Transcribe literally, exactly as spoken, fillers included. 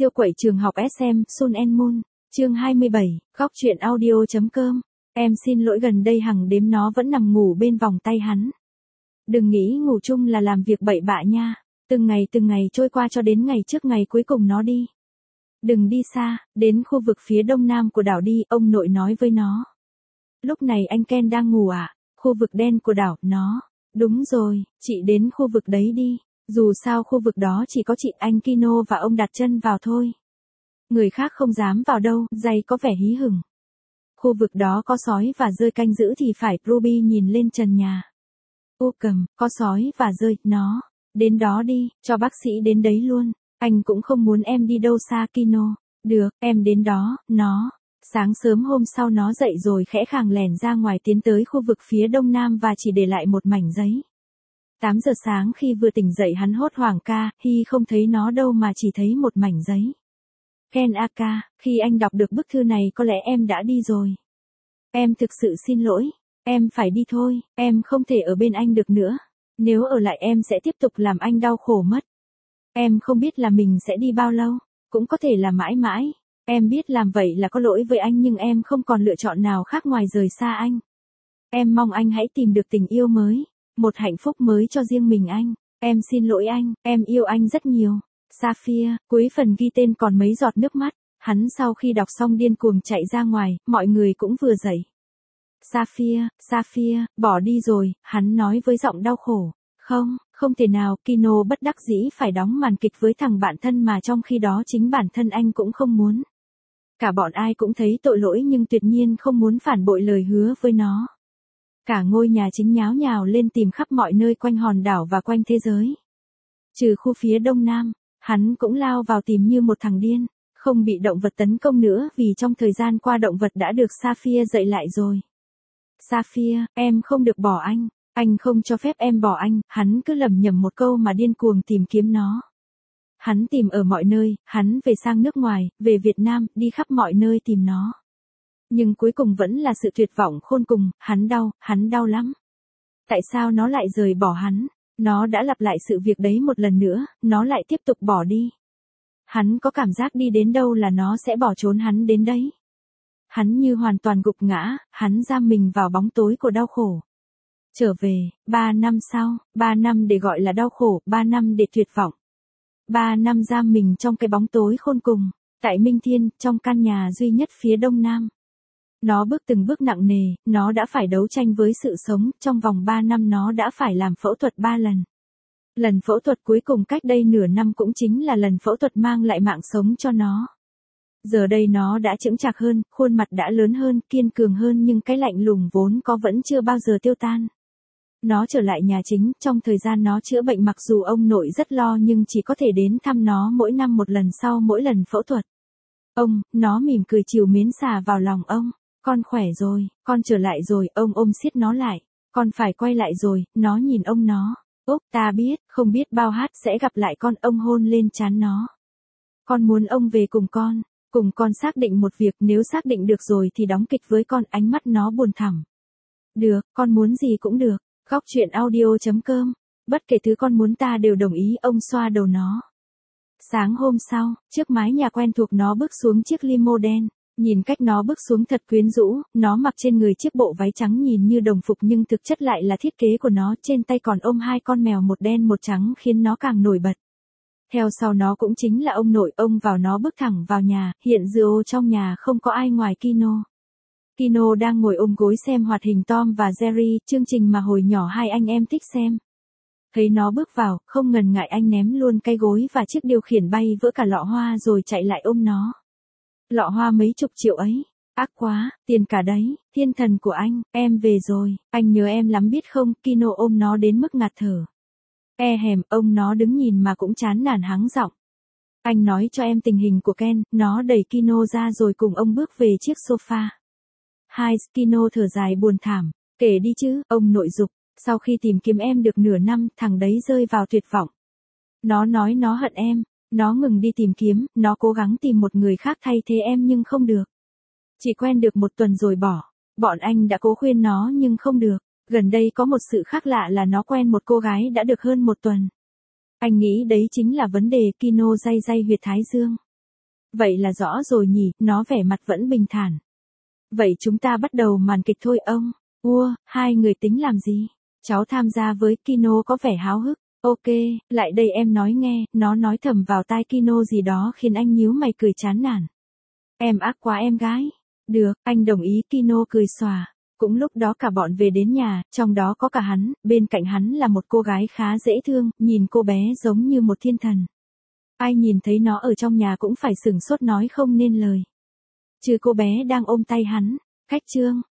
Siêu quậy trường học ét em, Sun and Moon, chương hai mươi bảy, góc truyện audio.com. Em xin lỗi, gần đây Hằng đếm nó vẫn nằm ngủ bên vòng tay hắn. Đừng nghĩ ngủ chung là làm việc bậy bạ nha. Từng ngày từng ngày trôi qua cho đến ngày trước ngày cuối cùng nó đi. Đừng đi xa, đến khu vực phía đông nam của đảo đi, ông nội nói với nó. Lúc này anh Ken đang ngủ à? Khu vực đen của đảo, nó. Đúng rồi, chị đến khu vực đấy đi. Dù sao khu vực đó chỉ có chị, anh Kino và ông đặt chân vào thôi. Người khác không dám vào đâu, Jay có vẻ hí hửng. Khu vực đó có sói và dơi canh giữ thì phải, Ruby nhìn lên trần nhà. U cầm, có sói và dơi, nó. Đến đó đi, cho bác sĩ đến đấy luôn. Anh cũng không muốn em đi đâu xa, Kino. Được, em đến đó, nó. Sáng sớm hôm sau nó dậy rồi khẽ khàng lẻn ra ngoài tiến tới khu vực phía đông nam và chỉ để lại một mảnh giấy. tám giờ sáng khi vừa tỉnh dậy hắn hốt hoảng ca, Hi không thấy nó đâu mà chỉ thấy một mảnh giấy. Ken Aka, khi anh đọc được bức thư này có lẽ em đã đi rồi. Em thực sự xin lỗi, em phải đi thôi, em không thể ở bên anh được nữa. Nếu ở lại em sẽ tiếp tục làm anh đau khổ mất. Em không biết là mình sẽ đi bao lâu, cũng có thể là mãi mãi. Em biết làm vậy là có lỗi với anh nhưng em không còn lựa chọn nào khác ngoài rời xa anh. Em mong anh hãy tìm được tình yêu mới, một hạnh phúc mới cho riêng mình anh. Em xin lỗi anh, em yêu anh rất nhiều. Sapphire, cuối phần ghi tên còn mấy giọt nước mắt. Hắn sau khi đọc xong điên cuồng chạy ra ngoài, mọi người cũng vừa dậy. Sapphire, Sapphire, bỏ đi rồi, hắn nói với giọng đau khổ. Không, không thể nào, Kino bất đắc dĩ phải đóng màn kịch với thằng bạn thân mà trong khi đó chính bản thân anh cũng không muốn. Cả bọn ai cũng thấy tội lỗi nhưng tuyệt nhiên không muốn phản bội lời hứa với nó. Cả ngôi nhà chính nháo nhào lên tìm khắp mọi nơi quanh hòn đảo và quanh thế giới. Trừ khu phía đông nam, hắn cũng lao vào tìm như một thằng điên, không bị động vật tấn công nữa vì trong thời gian qua động vật đã được Sapphire dạy lại rồi. Sapphire, em không được bỏ anh, anh không cho phép em bỏ anh, hắn cứ lẩm nhẩm một câu mà điên cuồng tìm kiếm nó. Hắn tìm ở mọi nơi, hắn về sang nước ngoài, về Việt Nam, đi khắp mọi nơi tìm nó. Nhưng cuối cùng vẫn là sự tuyệt vọng khôn cùng, hắn đau, hắn đau lắm. Tại sao nó lại rời bỏ hắn? Nó đã lặp lại sự việc đấy một lần nữa, nó lại tiếp tục bỏ đi. Hắn có cảm giác đi đến đâu là nó sẽ bỏ trốn hắn đến đấy. Hắn như hoàn toàn gục ngã, hắn giam mình vào bóng tối của đau khổ. Trở về, ba năm sau, ba năm để gọi là đau khổ, ba năm để tuyệt vọng. Ba năm giam mình trong cái bóng tối khôn cùng, tại Minh Thiên, trong căn nhà duy nhất phía đông nam. Nó bước từng bước nặng nề, nó đã phải đấu tranh với sự sống, trong vòng ba năm nó đã phải làm phẫu thuật ba lần. Lần phẫu thuật cuối cùng cách đây nửa năm cũng chính là lần phẫu thuật mang lại mạng sống cho nó. Giờ đây nó đã chững chạc hơn, khuôn mặt đã lớn hơn, kiên cường hơn nhưng cái lạnh lùng vốn có vẫn chưa bao giờ tiêu tan. Nó trở lại nhà chính, trong thời gian nó chữa bệnh mặc dù ông nội rất lo nhưng chỉ có thể đến thăm nó mỗi năm một lần sau mỗi lần phẫu thuật. Ông, nó mỉm cười trìu mến xà vào lòng ông. Con khỏe rồi, con trở lại rồi, ông ôm siết nó lại. Con phải quay lại rồi, nó nhìn ông nó. Úc, ta biết, không biết bao hát sẽ gặp lại con, ông hôn lên trán nó. Con muốn ông về cùng con, cùng con xác định một việc, nếu xác định được rồi thì đóng kịch với con, ánh mắt nó buồn thẳm. Được, con muốn gì cũng được, góc truyện audio.com, bất kể thứ con muốn ta đều đồng ý, ông xoa đầu nó. Sáng hôm sau, trước mái nhà quen thuộc nó bước xuống chiếc limo đen. Nhìn cách nó bước xuống thật quyến rũ, nó mặc trên người chiếc bộ váy trắng nhìn như đồng phục nhưng thực chất lại là thiết kế của nó, trên tay còn ôm hai con mèo một đen một trắng khiến nó càng nổi bật. Theo sau nó cũng chính là ông nội, ông vào nó bước thẳng vào nhà, hiện giờ trong nhà không có ai ngoài Kino. Kino đang ngồi ôm gối xem hoạt hình Tom và Jerry, chương trình mà hồi nhỏ hai anh em thích xem. Thấy nó bước vào, không ngần ngại anh ném luôn cái gối và chiếc điều khiển bay vỡ cả lọ hoa rồi chạy lại ôm nó. Lọ hoa mấy chục triệu ấy, ác quá, tiền cả đấy, thiên thần của anh, em về rồi, anh nhớ em lắm biết không, Kino ôm nó đến mức ngạt thở. E hèm, ông nó đứng nhìn mà cũng chán nản hắng giọng. Anh nói cho em tình hình của Ken, nó đẩy Kino ra rồi cùng ông bước về chiếc sofa. Hai, Kino thở dài buồn thảm, kể đi chứ, ông nội dục, sau khi tìm kiếm em được nửa năm, thằng đấy rơi vào tuyệt vọng. Nó nói nó hận em. Nó ngừng đi tìm kiếm, nó cố gắng tìm một người khác thay thế em nhưng không được. Chỉ quen được một tuần rồi bỏ. Bọn anh đã cố khuyên nó nhưng không được. Gần đây có một sự khác lạ là nó quen một cô gái đã được hơn một tuần. Anh nghĩ đấy chính là vấn đề, Kino day day huyệt thái dương. Vậy là rõ rồi nhỉ, nó vẻ mặt vẫn bình thản. Vậy chúng ta bắt đầu màn kịch thôi ông. Ua, hai người tính làm gì? Cháu tham gia với, Kino có vẻ háo hức. Ok, lại đây em nói nghe, nó nói thầm vào tai Kino gì đó khiến anh nhíu mày cười chán nản. Em ác quá em gái. Được, anh đồng ý, Kino cười xòa. Cũng lúc đó cả bọn về đến nhà, trong đó có cả hắn, bên cạnh hắn là một cô gái khá dễ thương, nhìn cô bé giống như một thiên thần. Ai nhìn thấy nó ở trong nhà cũng phải sửng sốt nói không nên lời. Trừ cô bé đang ôm tay hắn. Khách trương,